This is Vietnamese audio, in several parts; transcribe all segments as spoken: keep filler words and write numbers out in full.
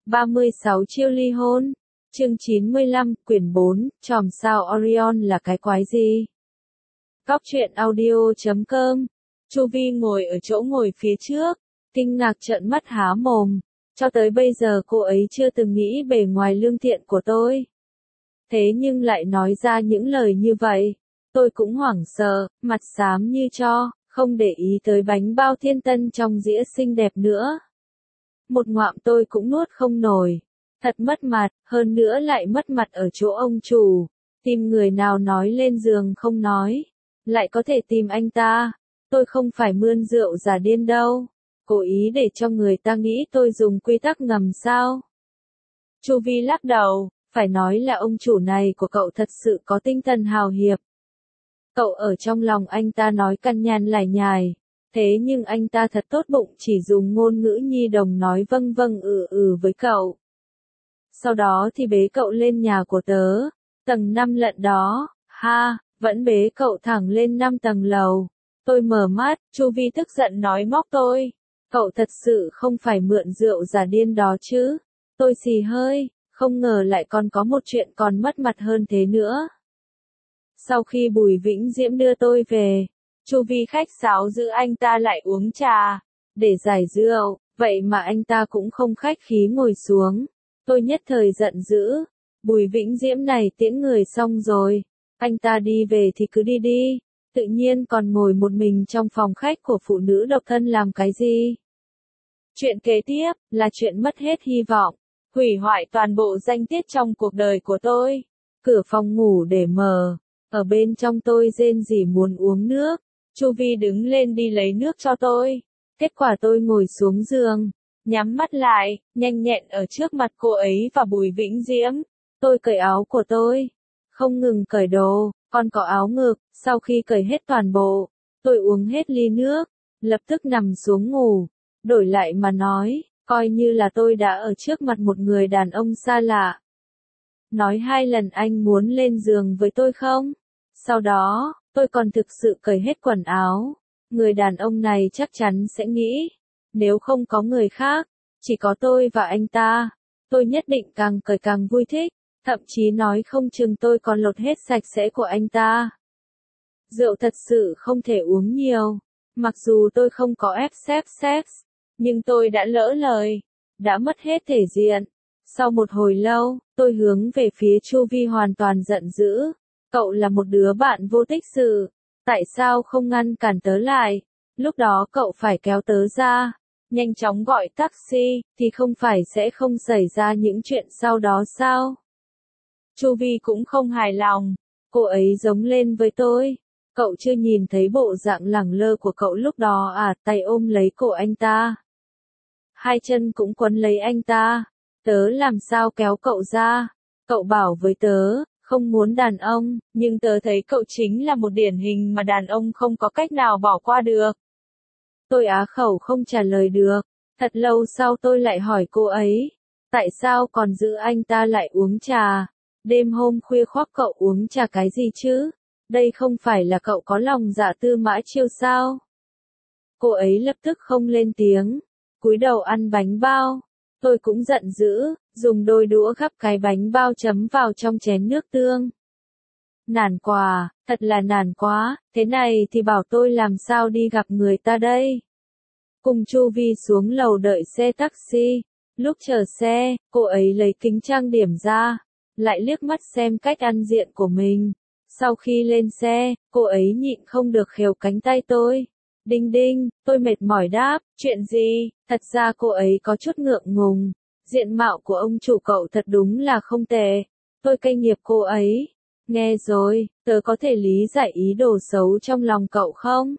ba mươi sáu chiêu ly hôn. Chương chín mươi lăm, quyển bốn, chòm sao Orion là cái quái gì? Góc truyện audio chấm com. Chu Vi ngồi ở chỗ ngồi phía trước, kinh ngạc trợn mắt há mồm. Cho tới bây giờ cô ấy chưa từng nghĩ bề ngoài lương thiện của tôi. Thế nhưng lại nói ra những lời như vậy. Tôi cũng hoảng sợ, mặt xám như tro, không để ý tới bánh bao thiên tân trong dĩa xinh đẹp nữa. Một ngoạm tôi cũng nuốt không nổi. Thật mất mặt, hơn nữa lại mất mặt ở chỗ ông chủ. Tìm người nào nói lên giường không nói. Lại có thể tìm anh ta. Tôi không phải mươn rượu giả điên đâu. Cố ý để cho người ta nghĩ tôi dùng quy tắc ngầm sao. Chu Vi lắc đầu, phải nói là ông chủ này của cậu thật sự có tinh thần hào hiệp. Cậu ở trong lòng anh ta nói căn nhàn lải nhải. Thế nhưng anh ta thật tốt bụng chỉ dùng ngôn ngữ nhi đồng nói vâng vâng ừ ừ với cậu. Sau đó thì bế cậu lên nhà của tớ, tầng năm lận đó, ha, vẫn bế cậu thẳng lên năm tầng lầu. Tôi mở mắt, Chu Vi tức giận nói móc tôi. Cậu thật sự không phải mượn rượu giả điên đó chứ. Tôi xì hơi, không ngờ lại còn có một chuyện còn mất mặt hơn thế nữa. Sau khi Bùi Vĩnh Diễm đưa tôi về, Chu Vi khách sáo giữ anh ta lại uống trà, để giải rượu, vậy mà anh ta cũng không khách khí ngồi xuống. Tôi nhất thời giận dữ, Bùi Vĩnh Diễm này tiễn người xong rồi, anh ta đi về thì cứ đi đi, tự nhiên còn ngồi một mình trong phòng khách của phụ nữ độc thân làm cái gì. Chuyện kế tiếp, là chuyện mất hết hy vọng, hủy hoại toàn bộ danh tiết trong cuộc đời của tôi. Cửa phòng ngủ để mở, ở bên trong tôi rên rỉ muốn uống nước, Chu Vi đứng lên đi lấy nước cho tôi. Kết quả tôi ngồi xuống giường, nhắm mắt lại, nhanh nhẹn ở trước mặt cô ấy và Bùi Vĩnh Diễm. Tôi cởi áo của tôi, không ngừng cởi đồ, còn có áo ngực. Sau khi cởi hết toàn bộ, tôi uống hết ly nước, lập tức nằm xuống ngủ. Đổi lại mà nói, coi như là tôi đã ở trước mặt một người đàn ông xa lạ. Nói hai lần anh muốn lên giường với tôi không? Sau đó, tôi còn thực sự cởi hết quần áo. Người đàn ông này chắc chắn sẽ nghĩ, nếu không có người khác, chỉ có tôi và anh ta, tôi nhất định càng cởi càng vui thích, thậm chí nói không chừng tôi còn lột hết sạch sẽ của anh ta. Rượu thật sự không thể uống nhiều, mặc dù tôi không có ép xếp sex, nhưng tôi đã lỡ lời, đã mất hết thể diện. Sau một hồi lâu, tôi hướng về phía Chu Vi hoàn toàn giận dữ. Cậu là một đứa bạn vô tích sự, tại sao không ngăn cản tớ lại? Lúc đó cậu phải kéo tớ ra, nhanh chóng gọi taxi, thì không phải sẽ không xảy ra những chuyện sau đó sao? Chu Vi cũng không hài lòng, cô ấy giống lên với tôi. Cậu chưa nhìn thấy bộ dạng lẳng lơ của cậu lúc đó à? Tay ôm lấy cổ anh ta, hai chân cũng quấn lấy anh ta. Tớ làm sao kéo cậu ra? Cậu bảo với tớ, không muốn đàn ông, nhưng tớ thấy cậu chính là một điển hình mà đàn ông không có cách nào bỏ qua được. Tôi á khẩu không trả lời được. Thật lâu sau tôi lại hỏi cô ấy, tại sao còn giữ anh ta lại uống trà? Đêm hôm khuya khoác cậu uống trà cái gì chứ? Đây không phải là cậu có lòng dạ tư mã chiêu sao? Cô ấy lập tức không lên tiếng, cúi đầu ăn bánh bao. Tôi cũng giận dữ, dùng đôi đũa gắp cái bánh bao chấm vào trong chén nước tương. Nản quá, thật là nản quá, thế này thì bảo tôi làm sao đi gặp người ta đây? Cùng Chu Vi xuống lầu đợi xe taxi. Lúc chờ xe, cô ấy lấy kính trang điểm ra, lại liếc mắt xem cách ăn diện của mình. Sau khi lên xe, cô ấy nhịn không được khều cánh tay tôi. Đinh đinh, tôi mệt mỏi đáp, chuyện gì? Thật ra cô ấy có chút ngượng ngùng. Diện mạo của ông chủ cậu thật đúng là không tệ. Tôi cay nghiệp cô ấy. Nghe rồi, tớ có thể lý giải ý đồ xấu trong lòng cậu không?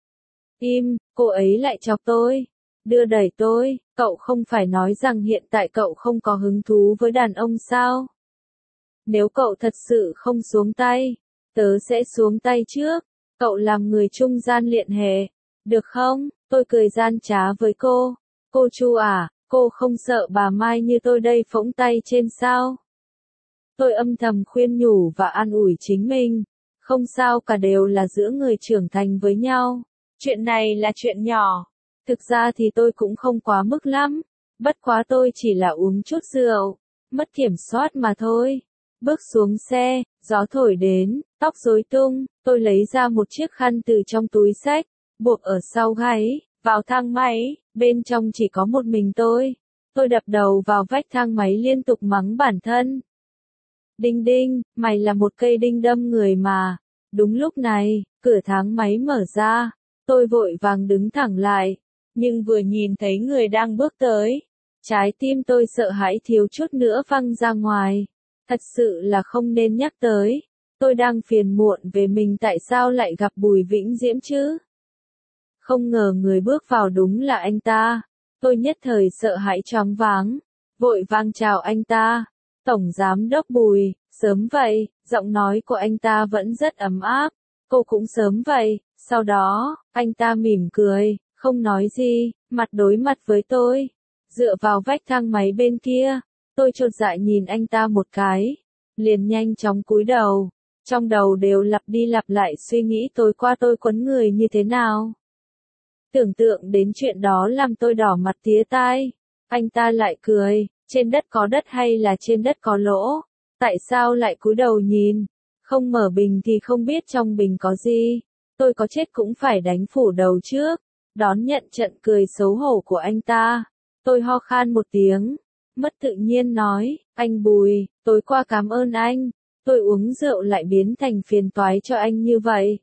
Im, cô ấy lại chọc tôi. Đưa đẩy tôi, cậu không phải nói rằng hiện tại cậu không có hứng thú với đàn ông sao? Nếu cậu thật sự không xuống tay, tớ sẽ xuống tay trước. Cậu làm người trung gian liên hệ, được không? Tôi cười gian trá với cô. Cô Chu à, cô không sợ bà Mai như tôi đây phỗng tay trên sao? Tôi âm thầm khuyên nhủ và an ủi chính mình. Không sao cả, đều là giữa người trưởng thành với nhau. Chuyện này là chuyện nhỏ. Thực ra thì tôi cũng không quá mức lắm. Bất quá tôi chỉ là uống chút rượu, mất kiểm soát mà thôi. Bước xuống xe, gió thổi đến, tóc rối tung, tôi lấy ra một chiếc khăn từ trong túi xách, buộc ở sau gáy, vào thang máy, bên trong chỉ có một mình tôi. Tôi đập đầu vào vách thang máy liên tục mắng bản thân. Đinh đinh, mày là một cây đinh đâm người mà. Đúng lúc này, cửa thang máy mở ra, tôi vội vàng đứng thẳng lại, nhưng vừa nhìn thấy người đang bước tới, trái tim tôi sợ hãi thiếu chút nữa văng ra ngoài. Thật sự là không nên nhắc tới, tôi đang phiền muộn về mình tại sao lại gặp Bùi Vĩnh Diễm chứ. Không ngờ người bước vào đúng là anh ta, tôi nhất thời sợ hãi choáng váng, vội vang chào anh ta. Tổng Giám đốc Bùi, sớm vậy, giọng nói của anh ta vẫn rất ấm áp, cô cũng sớm vậy. Sau đó, anh ta mỉm cười, không nói gì, mặt đối mặt với tôi, dựa vào vách thang máy bên kia. Tôi chột dạ nhìn anh ta một cái, liền nhanh chóng cúi đầu, trong đầu đều lặp đi lặp lại suy nghĩ tối qua tôi quấn người như thế nào. Tưởng tượng đến chuyện đó làm tôi đỏ mặt tía tai. Anh ta lại cười, trên đất có đất hay là trên đất có lỗ? Tại sao lại cúi đầu nhìn? Không mở bình thì không biết trong bình có gì. Tôi có chết cũng phải đánh phủ đầu trước. Đón nhận trận cười xấu hổ của anh ta. Tôi ho khan một tiếng, mất tự nhiên nói, anh Bùi, tối qua cảm ơn anh. Tôi uống rượu lại biến thành phiền toái cho anh như vậy.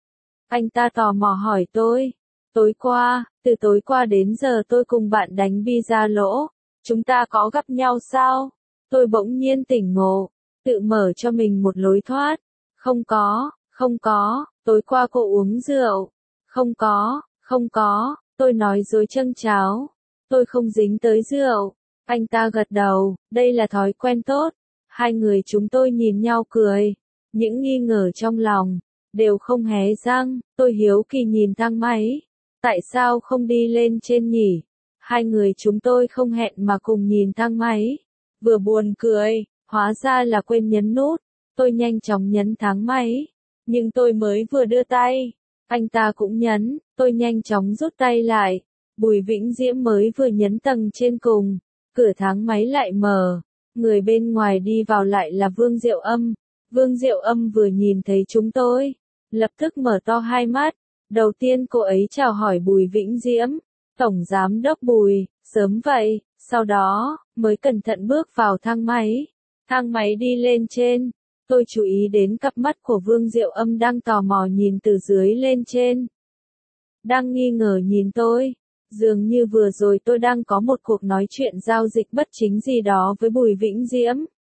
Anh ta tò mò hỏi tôi. Tối qua, từ tối qua đến giờ tôi cùng bạn đánh bi ra lỗ. Chúng ta có gặp nhau sao? Tôi bỗng nhiên tỉnh ngộ, tự mở cho mình một lối thoát. Không có, không có, tối qua cô uống rượu. Không có, không có, tôi nói dối châng cháo. Tôi không dính tới rượu. Anh ta gật đầu, đây là thói quen tốt. Hai người chúng tôi nhìn nhau cười. Những nghi ngờ trong lòng, đều không hé răng. Tôi hiếu kỳ nhìn thang máy. Tại sao không đi lên trên nhỉ? Hai người chúng tôi không hẹn mà cùng nhìn thang máy. Vừa buồn cười, hóa ra là quên nhấn nút. Tôi nhanh chóng nhấn thang máy. Nhưng tôi mới vừa đưa tay, anh ta cũng nhấn, tôi nhanh chóng rút tay lại. Bùi Vĩnh Diễm mới vừa nhấn tầng trên cùng, cửa thang máy lại mở. Người bên ngoài đi vào lại là Vương Diệu Âm. Vương Diệu Âm vừa nhìn thấy chúng tôi, lập tức mở to hai mắt. Đầu tiên cô ấy chào hỏi Bùi Vĩnh Diễm, Tổng Giám đốc Bùi, sớm vậy, sau đó, mới cẩn thận bước vào thang máy. Thang máy đi lên trên, tôi chú ý đến cặp mắt của Vương Diệu Âm đang tò mò nhìn từ dưới lên trên. Đang nghi ngờ nhìn tôi, dường như vừa rồi tôi đang có một cuộc nói chuyện giao dịch bất chính gì đó với Bùi Vĩnh Diễm.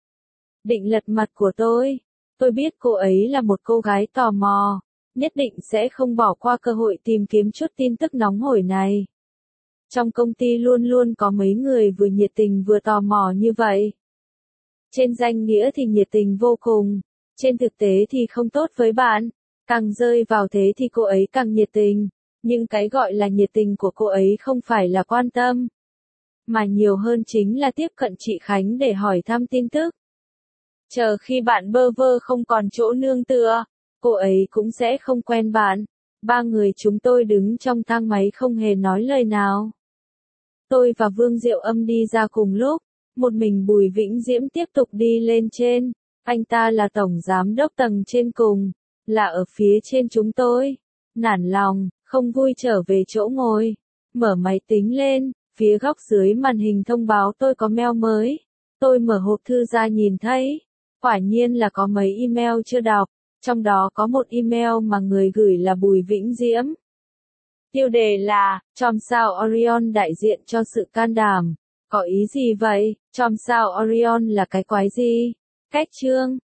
Định lật mặt của tôi, tôi biết cô ấy là một cô gái tò mò. Nhất định sẽ không bỏ qua cơ hội tìm kiếm chút tin tức nóng hổi này. Trong công ty luôn luôn có mấy người vừa nhiệt tình vừa tò mò như vậy. Trên danh nghĩa thì nhiệt tình vô cùng, trên thực tế thì không tốt với bạn. Càng rơi vào thế thì cô ấy càng nhiệt tình, nhưng cái gọi là nhiệt tình của cô ấy không phải là quan tâm, mà nhiều hơn chính là tiếp cận chị Khánh để hỏi thăm tin tức. Chờ khi bạn bơ vơ không còn chỗ nương tựa, cô ấy cũng sẽ không quen bạn. Ba người chúng tôi đứng trong thang máy không hề nói lời nào. Tôi và Vương Diệu Âm đi ra cùng lúc, một mình Bùi Vĩnh Diễm tiếp tục đi lên trên. Anh ta là tổng giám đốc tầng trên cùng, là ở phía trên chúng tôi. Nản lòng, không vui trở về chỗ ngồi, mở máy tính lên, phía góc dưới màn hình thông báo tôi có mail mới. Tôi mở hộp thư ra nhìn thấy, quả nhiên là có mấy email chưa đọc. Trong đó có một email mà người gửi là Bùi Vĩnh Diễm. Tiêu đề là, chòm sao Orion đại diện cho sự can đảm. Có ý gì vậy? Chòm sao Orion là cái quái gì? Cách chương.